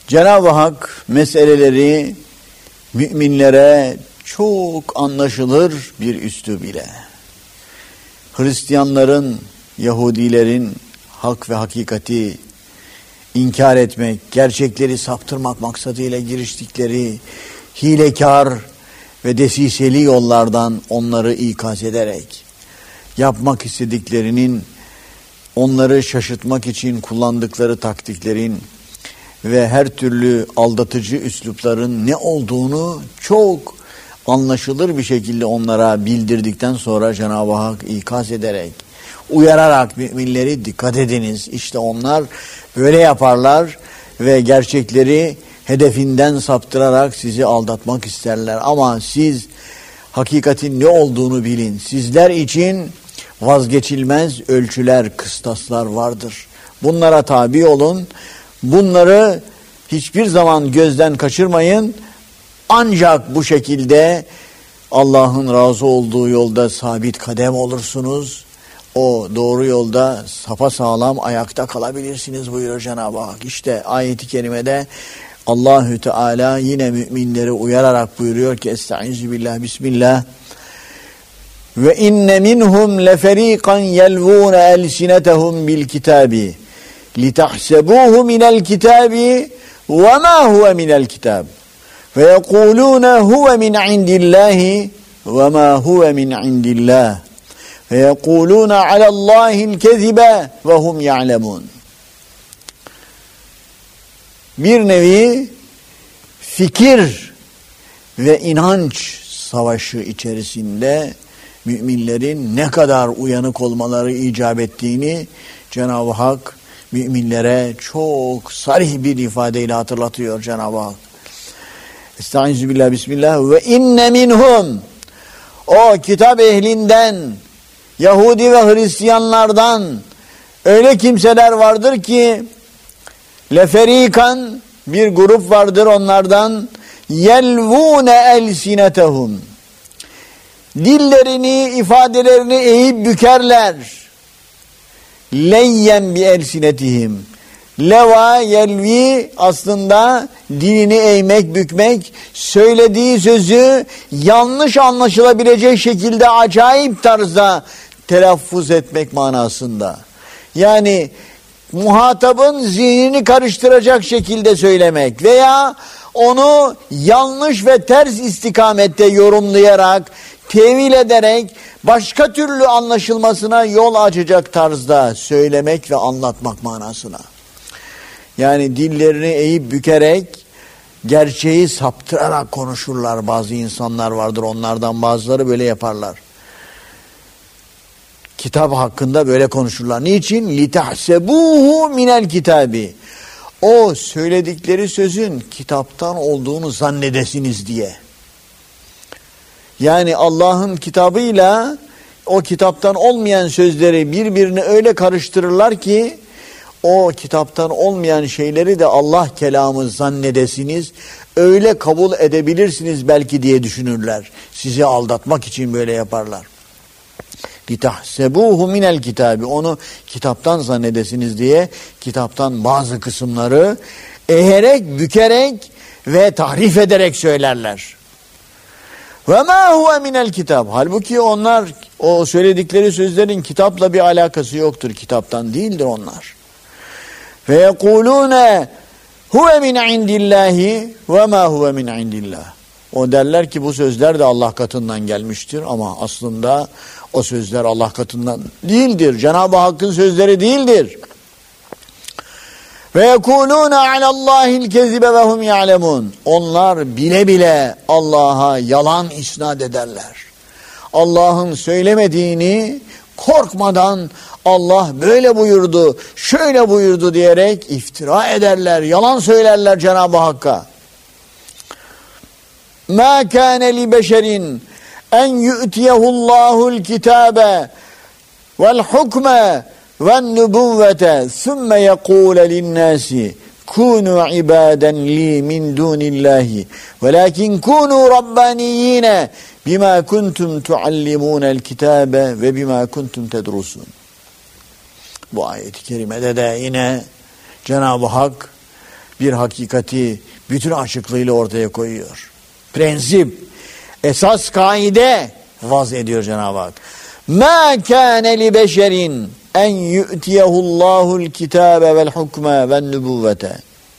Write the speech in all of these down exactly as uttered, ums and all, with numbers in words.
Cenab-ı Hak meseleleri müminlere çok anlaşılır bir üslub ile, Hristiyanların, Yahudilerin hak ve hakikati inkar etmek, gerçekleri saptırmak maksadıyla giriştikleri hilekar ve desiseli yollardan onları ikaz ederek, yapmak istediklerinin, onları şaşırtmak için kullandıkları taktiklerin ve her türlü aldatıcı üslupların ne olduğunu çok anlaşılır bir şekilde onlara bildirdikten sonra Cenab-ı Hak ikaz ederek, uyararak müminleri dikkat ediniz. İşte onlar böyle yaparlar ve gerçekleri hedefinden saptırarak sizi aldatmak isterler. Ama siz hakikatin ne olduğunu bilin. Sizler için vazgeçilmez ölçüler, kıstaslar vardır. Bunlara tabi olun. Bunları hiçbir zaman gözden kaçırmayın. Ancak bu şekilde Allah'ın razı olduğu yolda sabit kadem olursunuz. O doğru yolda sapasağlam ayakta kalabilirsiniz buyuruyor Cenab-ı Hak. İşte ayet-i kerimede Allahü Teala yine müminleri uyararak buyuruyor ki Estaizu billah, bismillah. Ve inne minhum leferiqan yelvun elsinetehum bil kitabi litahsebuhu minel kitabi ve ma huve minel kitab ve yekulun huve min indillahi ve ma huve min indillah ve yekulun alallahil kezibe ve hum ya'lemun. Bir nevi fikir ve inanç savaşı içerisinde müminlerin ne kadar uyanık olmaları icap ettiğini Cenab-ı Hak müminlere çok sarih bir ifadeyle hatırlatıyor Cenab-ı Hak. Estaizu billah, bismillah. Ve inne minhum, o kitap ehlinden, Yahudi ve Hristiyanlardan öyle kimseler vardır ki leferikan, bir grup vardır onlardan, yelvune elsinetehum, dillerini, ifadelerini eğip bükerler. Leyyen bi elsinetihim. Leva, yelvi aslında dilini eğmek, bükmek, söylediği sözü yanlış anlaşılabilecek şekilde acayip tarzda telaffuz etmek manasında. Yani muhatabın zihnini karıştıracak şekilde söylemek veya onu yanlış ve ters istikamette yorumlayarak, tevil ederek başka türlü anlaşılmasına yol açacak tarzda söylemek ve anlatmak manasına. Yani dillerini eğip bükerek, gerçeği saptırarak konuşurlar. Bazı insanlar vardır, onlardan bazıları böyle yaparlar. Kitap hakkında böyle konuşurlar. Niçin? لِتَحْسَبُوهُ minel kitabi. O söyledikleri sözün kitaptan olduğunu zannedesiniz diye. Yani Allah'ın kitabıyla o kitaptan olmayan sözleri birbirine öyle karıştırırlar ki o kitaptan olmayan şeyleri de Allah kelamı zannedesiniz, öyle kabul edebilirsiniz belki diye düşünürler. Sizi aldatmak için böyle yaparlar. لِتَحْسَبُوهُ minel kitabi. Onu kitaptan zannedesiniz diye kitaptan bazı kısımları eğerek, bükerek ve tahrif ederek söylerler. Ve ma huve minel kitab. Halbuki onlar, o söyledikleri sözlerin kitapla bir alakası yoktur. Kitaptan değildir onlar. Ve yekulune huve min indillahi ve ma huve min indillah. O derler ki bu sözler de Allah katından gelmiştir ama aslında o sözler Allah katından değildir. Cenab-ı Hakk'ın sözleri değildir. Ve yekulune alallahil kezibe ve hum ya'lemun. Onlar bile bile Allah'a yalan isnat ederler. Allah'ın söylemediğini korkmadan Allah böyle buyurdu, şöyle buyurdu diyerek iftira ederler, yalan söylerler Cenab-ı Hakk'a. مَا كَانَ لِبَشَرٍ اَنْ يُؤْتِيَهُ اللّٰهُ الْكِتَابَ وَالْحُكْمَ وَالنُّبُوَّةَ ثُمَّ يَقُولَ لِلنَّاسِ كُونُوا عِبَادًا لِي مِنْ دُونِ اللّٰهِ وَلَكِنْ كُونُوا رَبَّانِيِّينَ بِمَا كُنْتُمْ تُعَلِّمُونَ الْكِتَابَ وَبِمَا كُنْتُمْ تَدْرُسُونَ. Bu ayet-i kerimede de yine Cenab-ı Hak bir hakikati bütün açıklığıyla ortaya koyuyor. Prensip, esas kaide vaz ediyor Cenab-ı Hak. مَا كَانَ لِبَشَرٍ اَنْ يُؤْتِيَهُ اللّٰهُ الْكِتَابَ وَالْحُكْمَ وَالنُّبُوَّةَ.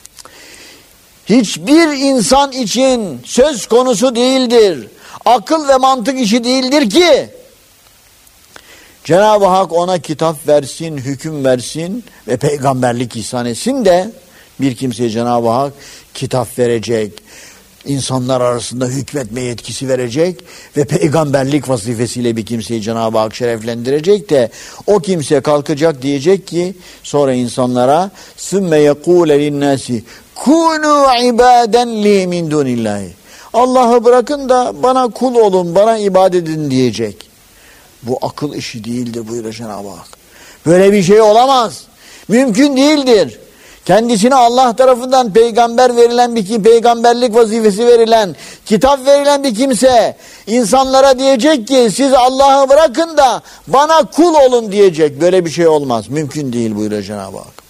Hiçbir insan için söz konusu değildir. Akıl ve mantık işi değildir ki Cenab-ı Hak ona kitap versin, hüküm versin ve peygamberlik ihsan etsin de bir kimseye Cenab-ı Hak kitap verecek, insanlar arasında hükmetme yetkisi verecek ve peygamberlik vazifesiyle bir kimseyi Cenab-ı Hak şereflendirecek de o kimse kalkacak diyecek ki sonra insanlara ثُمَّ يَقُولَ لِلنَّاسِ كُونُوا عِبَادًا لِي مِنْ دُونِ اللّٰهِ. Allah'ı bırakın da bana kul olun, bana ibadet edin diyecek. Bu akıl işi değildir buyuruyor Cenab-ı Hak. Böyle bir şey olamaz. Mümkün değildir. Kendisine Allah tarafından peygamber verilen bir kim, peygamberlik vazifesi verilen, kitap verilen bir kimse insanlara diyecek ki siz Allah'ı bırakın da bana kul olun diyecek. Böyle bir şey olmaz. Mümkün değil buyuruyor Cenab-ı Hak.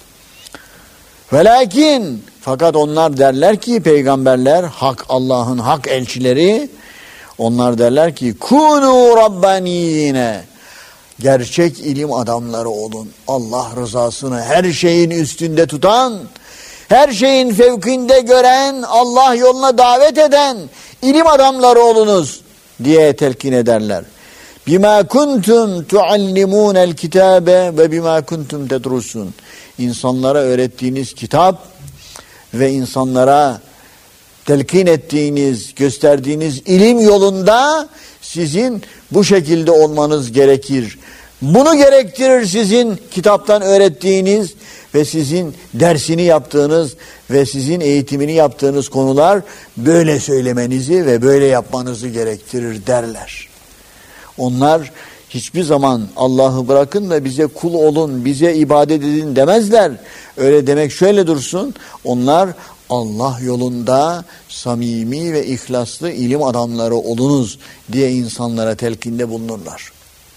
Velakin fakat onlar derler ki peygamberler, hak Allah'ın hak elçileri, onlar derler ki kunu rabbaniyine, gerçek ilim adamları olun. Allah rızasını her şeyin üstünde tutan, her şeyin fevkinde gören, Allah yoluna davet eden ilim adamları olunuz diye telkin ederler. Bima kuntum tuallimunel kitabe ve bima kuntum tedrusun. İnsanlara öğrettiğiniz kitap ve insanlara telkin ettiğiniz, gösterdiğiniz ilim yolunda sizin bu şekilde olmanız gerekir. Bunu gerektirir sizin kitaptan öğrettiğiniz ve sizin dersini yaptığınız ve sizin eğitimini yaptığınız konular böyle söylemenizi ve böyle yapmanızı gerektirir derler. Onlar hiçbir zaman Allah'ı bırakın da bize kul olun, bize ibadet edin demezler. Öyle demek şöyle dursun, onlar Allah yolunda samimi ve ihlaslı ilim adamları olunuz diye insanlara telkinde bulunurlar.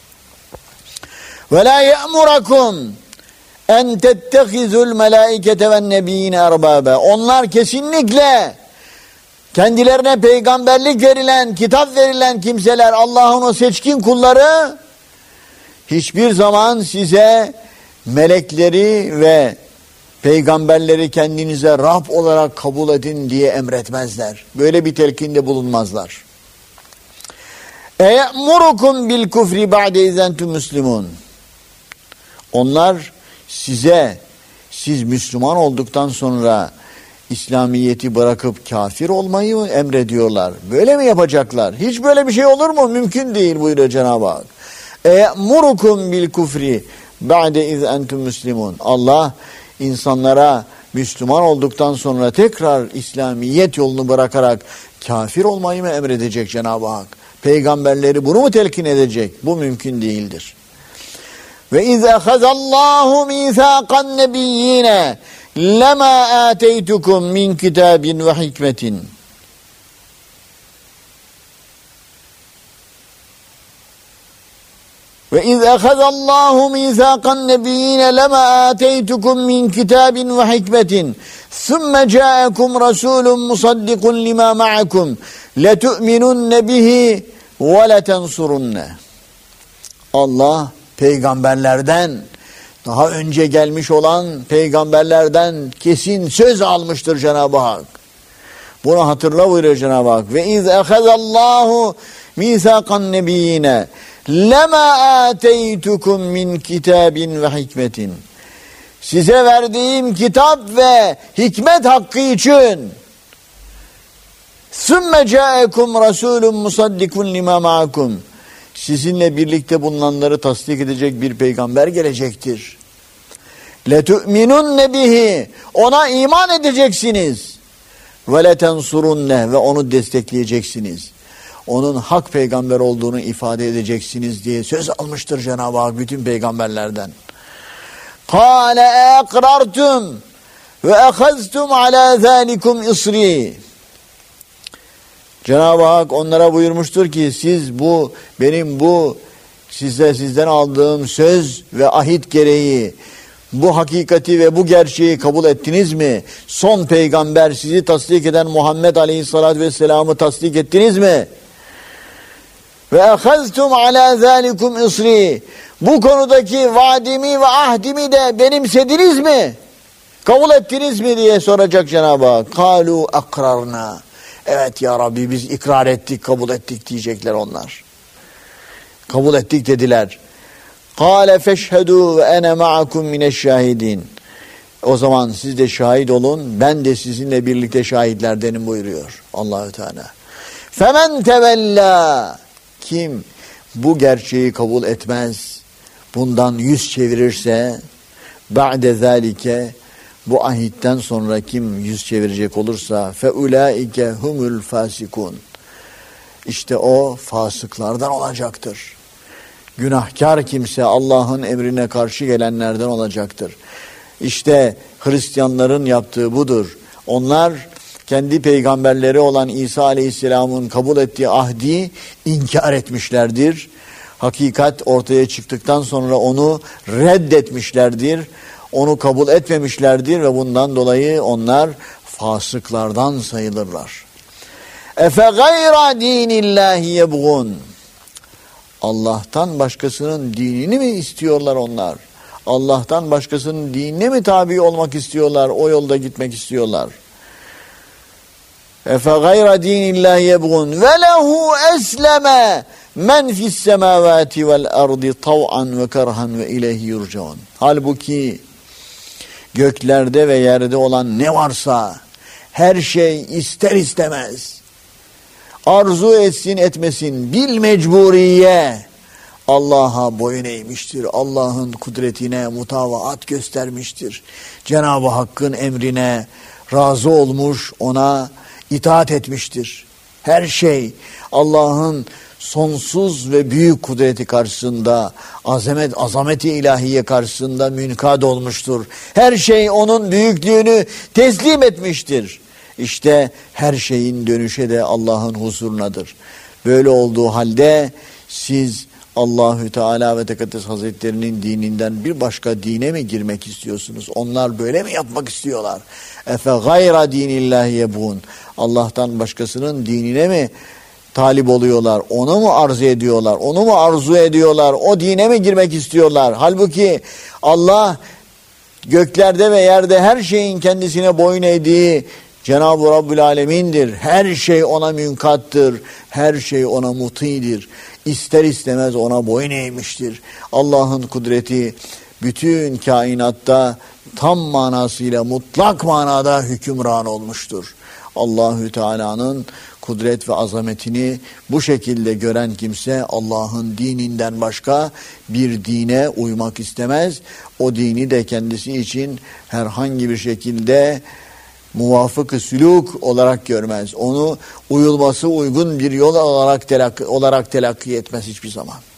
Ve la ya'murakum en tettehizul melaikete ven nebiyine erbabe. Onlar kesinlikle kendilerine peygamberlik verilen, kitap verilen kimseler, Allah'ın o seçkin kulları hiçbir zaman size melekleri ve peygamberleri kendinize Rab olarak kabul edin diye emretmezler. Böyle bir telkinde bulunmazlar. E'murukum bil kufri ba'de izentum muslimun. Onlar size, siz Müslüman olduktan sonra İslamiyet'i bırakıp kafir olmayı mı emrediyorlar? Böyle mi yapacaklar? Hiç böyle bir şey olur mu? Mümkün değil buyuruyor Cenab-ı Hak. E'murukum bil kufri ba'de iz entum muslimun. Allah insanlara Müslüman olduktan sonra tekrar İslamiyet yolunu bırakarak kafir olmayı mı emredecek Cenab-ı Hak? Peygamberleri bunu mu telkin edecek? Bu mümkün değildir. Ve iz ehazallahu mithaqan nebiyyine lema ateytukum min kitabin ve hikmetin. Ve iz ehazallahu mithaqan nebiyyine lema ateytukum min kitabin ve hikmetin thumme ca'akum rasulun musaddikun lima ma'akum letu'minunne bihi ve letensurunne. Allah peygamberlerden, daha önce gelmiş olan peygamberlerden kesin söz almıştır Cenab-ı Hak. Bunu hatırla buyuruyor Cenab-ı Hak. Ve iz ehazallahu mithaqan nebiyyine lema ateytukum min kitabin ve hikmetin. Size verdiğim kitap ve hikmet hakkı için sümme ca'ekum rasulun musaddikun lima ma'akum. Sizinle birlikte bulunanları tasdik edecek bir peygamber gelecektir. لَتُؤْمِنُنَّ bihi. Ona iman edeceksiniz. وَلَتَنْصُرُنَّهِ ve onu destekleyeceksiniz. Onun hak peygamber olduğunu ifade edeceksiniz diye söz almıştır Cenab-ı Hak bütün peygamberlerden. قَالَ اَقْرَرْتُمْ وَاَخَذْتُمْ عَلَى ذَٰلِكُمْ اِصْرِي. Cenab-ı Hak onlara buyurmuştur ki siz bu benim bu size sizden aldığım söz ve ahit gereği bu hakikati ve bu gerçeği kabul ettiniz mi? Son peygamber sizi tasdik eden Muhammed Aleyhisselatü Vesselam'ı tasdik ettiniz mi? Ve ehaztum ala zalikum isri. Bu konudaki vaadimi ve ahdimi de benimsediniz mi? Kabul ettiniz mi diye soracak Cenab-ı Hak. Kalu akrarna. Evet ya Rabbi biz ikrar ettik, kabul ettik diyecekler onlar. Kabul ettik dediler. Kâle feşhedû ve ene ma'akum mineşşâhidîn. O zaman siz de şahit olun, ben de sizinle birlikte şahitlerdenim buyuruyor Allahü Teala. Femen tevellâ. Kim bu gerçeği kabul etmez, bundan yüz çevirirse, ba'de zâlike, bu ahitten sonra kim yüz çevirecek olursa, fe ulaike humul fasikun. İşte o fasıklardan olacaktır. Günahkar kimse Allah'ın emrine karşı gelenlerden olacaktır. İşte Hristiyanların yaptığı budur. Onlar kendi peygamberleri olan İsa Aleyhisselam'ın kabul ettiği ahdi inkar etmişlerdir. Hakikat ortaya çıktıktan sonra onu reddetmişlerdir. Onu kabul etmemişlerdir ve bundan dolayı onlar fasıklardan sayılırlar. Efe gayra dinillahi yebğun. Allah'tan başkasının dinini mi istiyorlar onlar? Allah'tan başkasının dinine mi tabi olmak istiyorlar? O yolda gitmek istiyorlar. Efe gayra dinillahi yebğun ve lehu esleme men fis semavati vel ardı tav'an ve kerhan ve ileyhi yurcaun. Halbuki göklerde ve yerde olan ne varsa her şey ister istemez, arzu etsin etmesin bil mecburiye Allah'a boyun eğmiştir. Allah'ın kudretine mutavaat göstermiştir. Cenab-ı Hakk'ın emrine razı olmuş, ona itaat etmiştir. Her şey Allah'ın sonsuz ve büyük kudreti karşısında, azamet, azameti ilahiye karşısında münkad olmuştur. Her şey onun büyüklüğünü teslim etmiştir. İşte her şeyin dönüşe de Allah'ın huzurundadır. Böyle olduğu halde siz Allahü Teala ve Tekaddes Hazretlerinin dininden bir başka dine mi girmek istiyorsunuz? Onlar böyle mi yapmak istiyorlar? Efe gayra dinillahi yebun. Allah'tan başkasının dinine mi talip oluyorlar? Onu mu arzu ediyorlar? Onu mu arzu ediyorlar? O dine mi girmek istiyorlar? Halbuki Allah göklerde ve yerde her şeyin kendisine boyun eğdiği Cenab-ı Rabbül Alemin'dir. Her şey ona münkattır. Her şey ona mutidir. İster istemez ona boyun eğmiştir. Allah'ın kudreti bütün kainatta tam manasıyla mutlak manada hükümran olmuştur. Allahü Teala'nın kudret ve azametini bu şekilde gören kimse Allah'ın dininden başka bir dine uymak istemez. O dini de kendisi için herhangi bir şekilde muvafık-ı sülûk olarak görmez. Onu uyulması uygun bir yol olarak telakki, olarak telakki etmez hiçbir zaman.